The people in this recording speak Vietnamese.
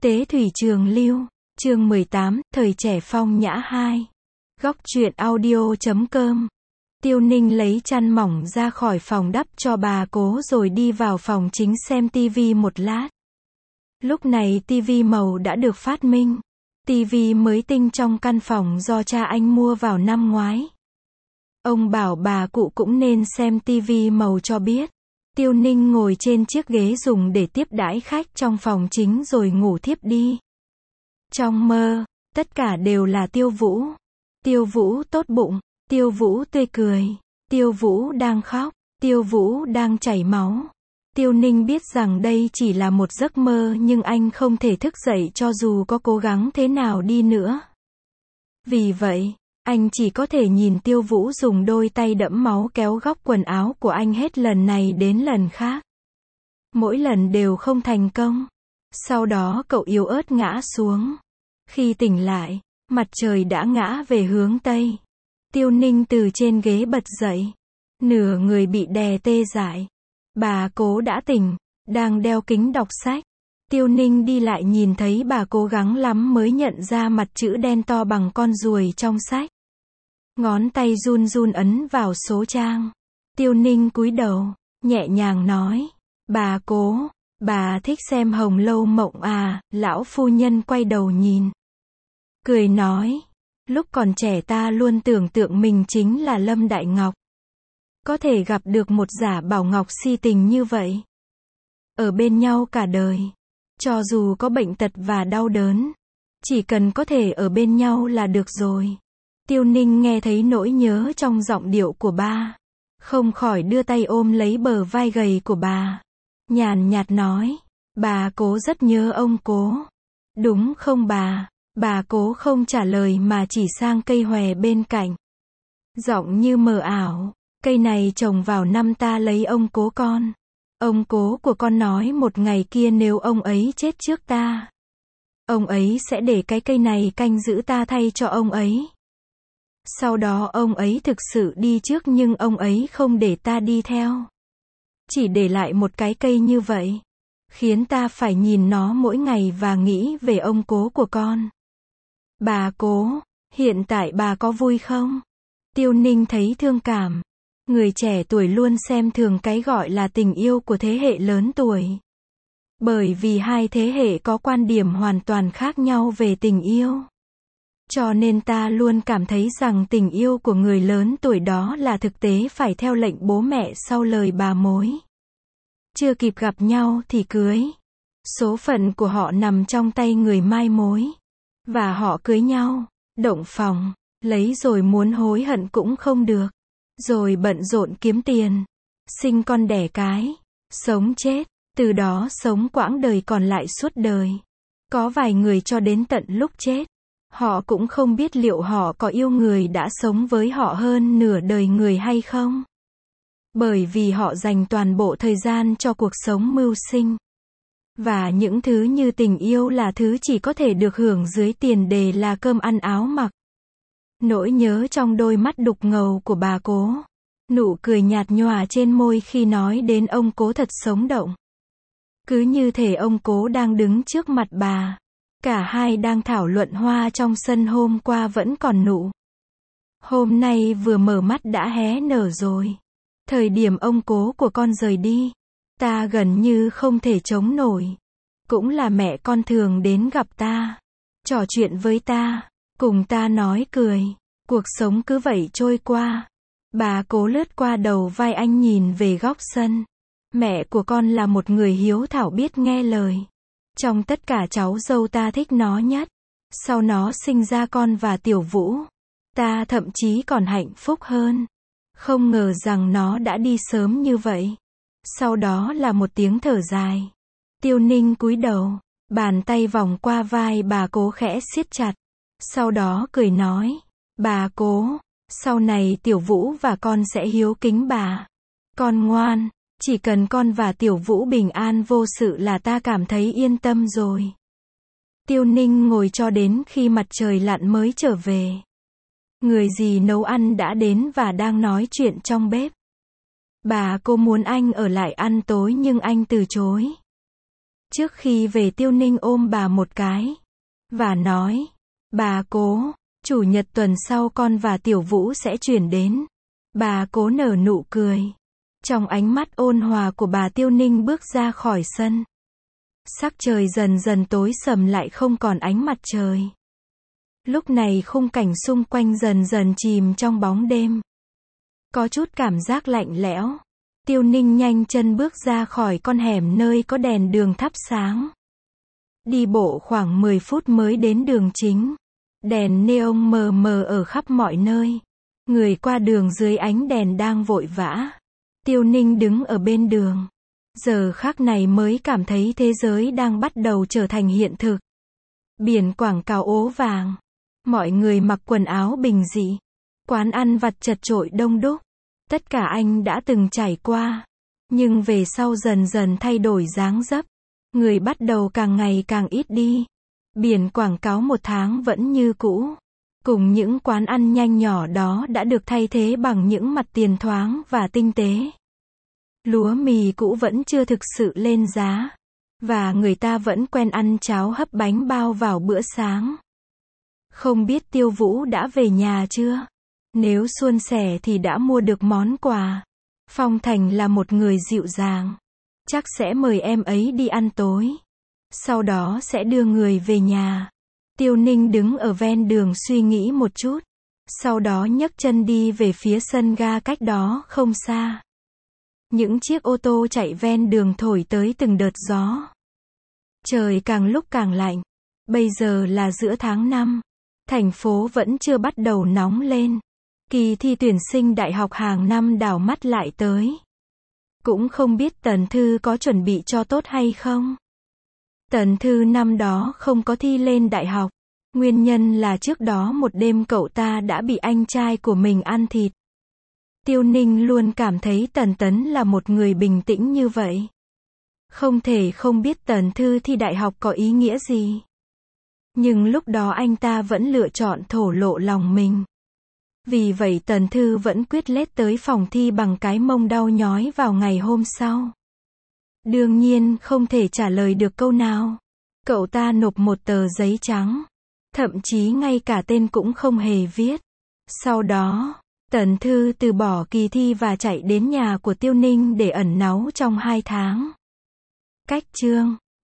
Tế thủy trường lưu, chương 18, thời trẻ phong nhã 2. Góc truyện audio.com. Tiêu Ninh lấy chăn mỏng ra khỏi phòng đắp cho bà Cố rồi đi vào phòng chính xem tivi một lát. Lúc này tivi màu đã được phát minh. Tivi mới tinh trong căn phòng do cha anh mua vào năm ngoái. Ông bảo bà cụ cũng nên xem tivi màu cho biết. Tiêu Ninh ngồi trên chiếc ghế dùng để tiếp đãi khách trong phòng chính rồi ngủ thiếp đi. Trong mơ, tất cả đều là Tiêu Vũ. Tiêu Vũ tốt bụng, Tiêu Vũ tươi cười, Tiêu Vũ đang khóc, Tiêu Vũ đang chảy máu. Tiêu Ninh biết rằng đây chỉ là một giấc mơ nhưng anh không thể thức dậy cho dù có cố gắng thế nào đi nữa. Vì vậy, anh chỉ có thể nhìn Tiêu Vũ dùng đôi tay đẫm máu kéo góc quần áo của anh hết lần này đến lần khác. Mỗi lần đều không thành công. Sau đó cậu yếu ớt ngã xuống. Khi tỉnh lại, mặt trời đã ngã về hướng Tây. Tiêu Ninh từ trên ghế bật dậy. Nửa người bị đè tê dại. Bà Cố đã tỉnh, đang đeo kính đọc sách. Tiêu Ninh đi lại nhìn thấy bà cố gắng lắm mới nhận ra mặt chữ đen to bằng con ruồi trong sách. Ngón tay run run ấn vào số trang. Tiêu Ninh cúi đầu, nhẹ nhàng nói, bà Cố, bà thích xem Hồng Lâu Mộng à? Lão phu nhân quay đầu nhìn. Cười nói, lúc còn trẻ ta luôn tưởng tượng mình chính là Lâm Đại Ngọc. Có thể gặp được một giả bảo ngọc si tình như vậy. Ở bên nhau cả đời. Cho dù có bệnh tật và đau đớn. Chỉ cần có thể ở bên nhau là được rồi. Tiêu Ninh nghe thấy nỗi nhớ trong giọng điệu của ba. Không khỏi đưa tay ôm lấy bờ vai gầy của bà. Nhàn nhạt nói. Bà Cố rất nhớ ông Cố. Đúng không bà? Bà Cố không trả lời mà chỉ sang cây hòe bên cạnh. Giọng như mờ ảo. Cây này trồng vào năm ta lấy ông Cố con. Ông Cố của con nói một ngày kia nếu ông ấy chết trước ta, ông ấy sẽ để cái cây này canh giữ ta thay cho ông ấy. Sau đó ông ấy thực sự đi trước nhưng ông ấy không để ta đi theo. Chỉ để lại một cái cây như vậy. Khiến ta phải nhìn nó mỗi ngày và nghĩ về ông Cố của con. Bà Cố, hiện tại bà có vui không? Tiêu Ninh thấy thương cảm. Người trẻ tuổi luôn xem thường cái gọi là tình yêu của thế hệ lớn tuổi. Bởi vì hai thế hệ có quan điểm hoàn toàn khác nhau về tình yêu. Cho nên ta luôn cảm thấy rằng tình yêu của người lớn tuổi đó là thực tế phải theo lệnh bố mẹ sau lời bà mối. Chưa kịp gặp nhau thì cưới. Số phận của họ nằm trong tay người mai mối. Và họ cưới nhau, động phòng, lấy rồi muốn hối hận cũng không được. Rồi bận rộn kiếm tiền, sinh con đẻ cái, sống chết, từ đó sống quãng đời còn lại suốt đời. Có vài người cho đến tận lúc chết, họ cũng không biết liệu họ có yêu người đã sống với họ hơn nửa đời người hay không. Bởi vì họ dành toàn bộ thời gian cho cuộc sống mưu sinh. Và những thứ như tình yêu là thứ chỉ có thể được hưởng dưới tiền đề là cơm ăn áo mặc. Nỗi nhớ trong đôi mắt đục ngầu của bà Cố. Nụ cười nhạt nhòa trên môi khi nói đến ông Cố thật sống động. Cứ như thể ông Cố đang đứng trước mặt bà. Cả hai đang thảo luận hoa trong sân hôm qua vẫn còn nụ. Hôm nay vừa mở mắt đã hé nở rồi. Thời điểm ông Cố của con rời đi, ta gần như không thể chống nổi. Cũng là mẹ con thường đến gặp ta, trò chuyện với ta. Cùng ta nói cười, cuộc sống cứ vậy trôi qua. Bà Cố lướt qua đầu vai anh nhìn về góc sân. Mẹ của con là một người hiếu thảo biết nghe lời. Trong tất cả cháu dâu ta thích nó nhất. Sau nó sinh ra con và Tiểu Vũ. Ta thậm chí còn hạnh phúc hơn. Không ngờ rằng nó đã đi sớm như vậy. Sau đó là một tiếng thở dài. Tiêu Ninh cúi đầu, bàn tay vòng qua vai bà Cố khẽ siết chặt. Sau đó cười nói, bà Cố, sau này Tiểu Vũ và con sẽ hiếu kính bà. Con ngoan, chỉ cần con và Tiểu Vũ bình an vô sự là ta cảm thấy yên tâm rồi. Tiêu Ninh ngồi cho đến khi mặt trời lặn mới trở về. Người dì nấu ăn đã đến và đang nói chuyện trong bếp. Bà Cố muốn anh ở lại ăn tối nhưng anh từ chối. Trước khi về Tiêu Ninh ôm bà một cái, và nói, bà Cố, chủ nhật tuần sau con và Tiểu Vũ sẽ chuyển đến. Bà Cố nở nụ cười. Trong ánh mắt ôn hòa của bà, Tiêu Ninh bước ra khỏi sân. Sắc trời dần dần tối sầm, lại không còn ánh mặt trời. Lúc này khung cảnh xung quanh dần dần chìm trong bóng đêm. Có chút cảm giác lạnh lẽo. Tiêu Ninh nhanh chân bước ra khỏi con hẻm nơi có đèn đường thắp sáng. Đi bộ khoảng 10 phút mới đến đường chính. Đèn neon mờ mờ ở khắp mọi nơi. Người qua đường dưới ánh đèn đang vội vã. Tiêu Ninh đứng ở bên đường. Giờ khắc này mới cảm thấy thế giới đang bắt đầu trở thành hiện thực. Biển quảng cáo ố vàng. Mọi người mặc quần áo bình dị. Quán ăn vặt chật chội đông đúc. Tất cả anh đã từng trải qua. Nhưng về sau dần dần thay đổi dáng dấp. Người bắt đầu càng ngày càng ít đi. Biển quảng cáo một tháng vẫn như cũ. Cùng những quán ăn nhanh nhỏ đó đã được thay thế bằng những mặt tiền thoáng và tinh tế. Lúa mì cũ vẫn chưa thực sự lên giá. Và người ta vẫn quen ăn cháo hấp bánh bao vào bữa sáng. Không biết Tiêu Vũ đã về nhà chưa? Nếu suôn sẻ thì đã mua được món quà. Phong Thành là một người dịu dàng. Chắc sẽ mời em ấy đi ăn tối. Sau đó sẽ đưa người về nhà. Tiêu Ninh đứng ở ven đường suy nghĩ một chút. Sau đó nhấc chân đi về phía sân ga cách đó không xa. Những chiếc ô tô chạy ven đường thổi tới từng đợt gió. Trời càng lúc càng lạnh. Bây giờ là giữa tháng 5. Thành phố vẫn chưa bắt đầu nóng lên. Kỳ thi tuyển sinh đại học hàng năm đảo mắt lại tới. Cũng không biết Tần Thư có chuẩn bị cho tốt hay không. Tần Thư năm đó không có thi lên đại học. Nguyên nhân là trước đó một đêm cậu ta đã bị anh trai của mình ăn thịt. Tiêu Ninh luôn cảm thấy Tần Tấn là một người bình tĩnh như vậy. Không thể không biết Tần Thư thi đại học có ý nghĩa gì. Nhưng lúc đó anh ta vẫn lựa chọn thổ lộ lòng mình. Vì vậy Tần Thư vẫn quyết lết tới phòng thi bằng cái mông đau nhói vào ngày hôm sau. Đương nhiên không thể trả lời được câu nào. Cậu ta nộp một tờ giấy trắng. Thậm chí ngay cả tên cũng không hề viết. Sau đó, Tần Thư từ bỏ kỳ thi và chạy đến nhà của Tiêu Ninh để ẩn náu trong 2 tháng. Cách chương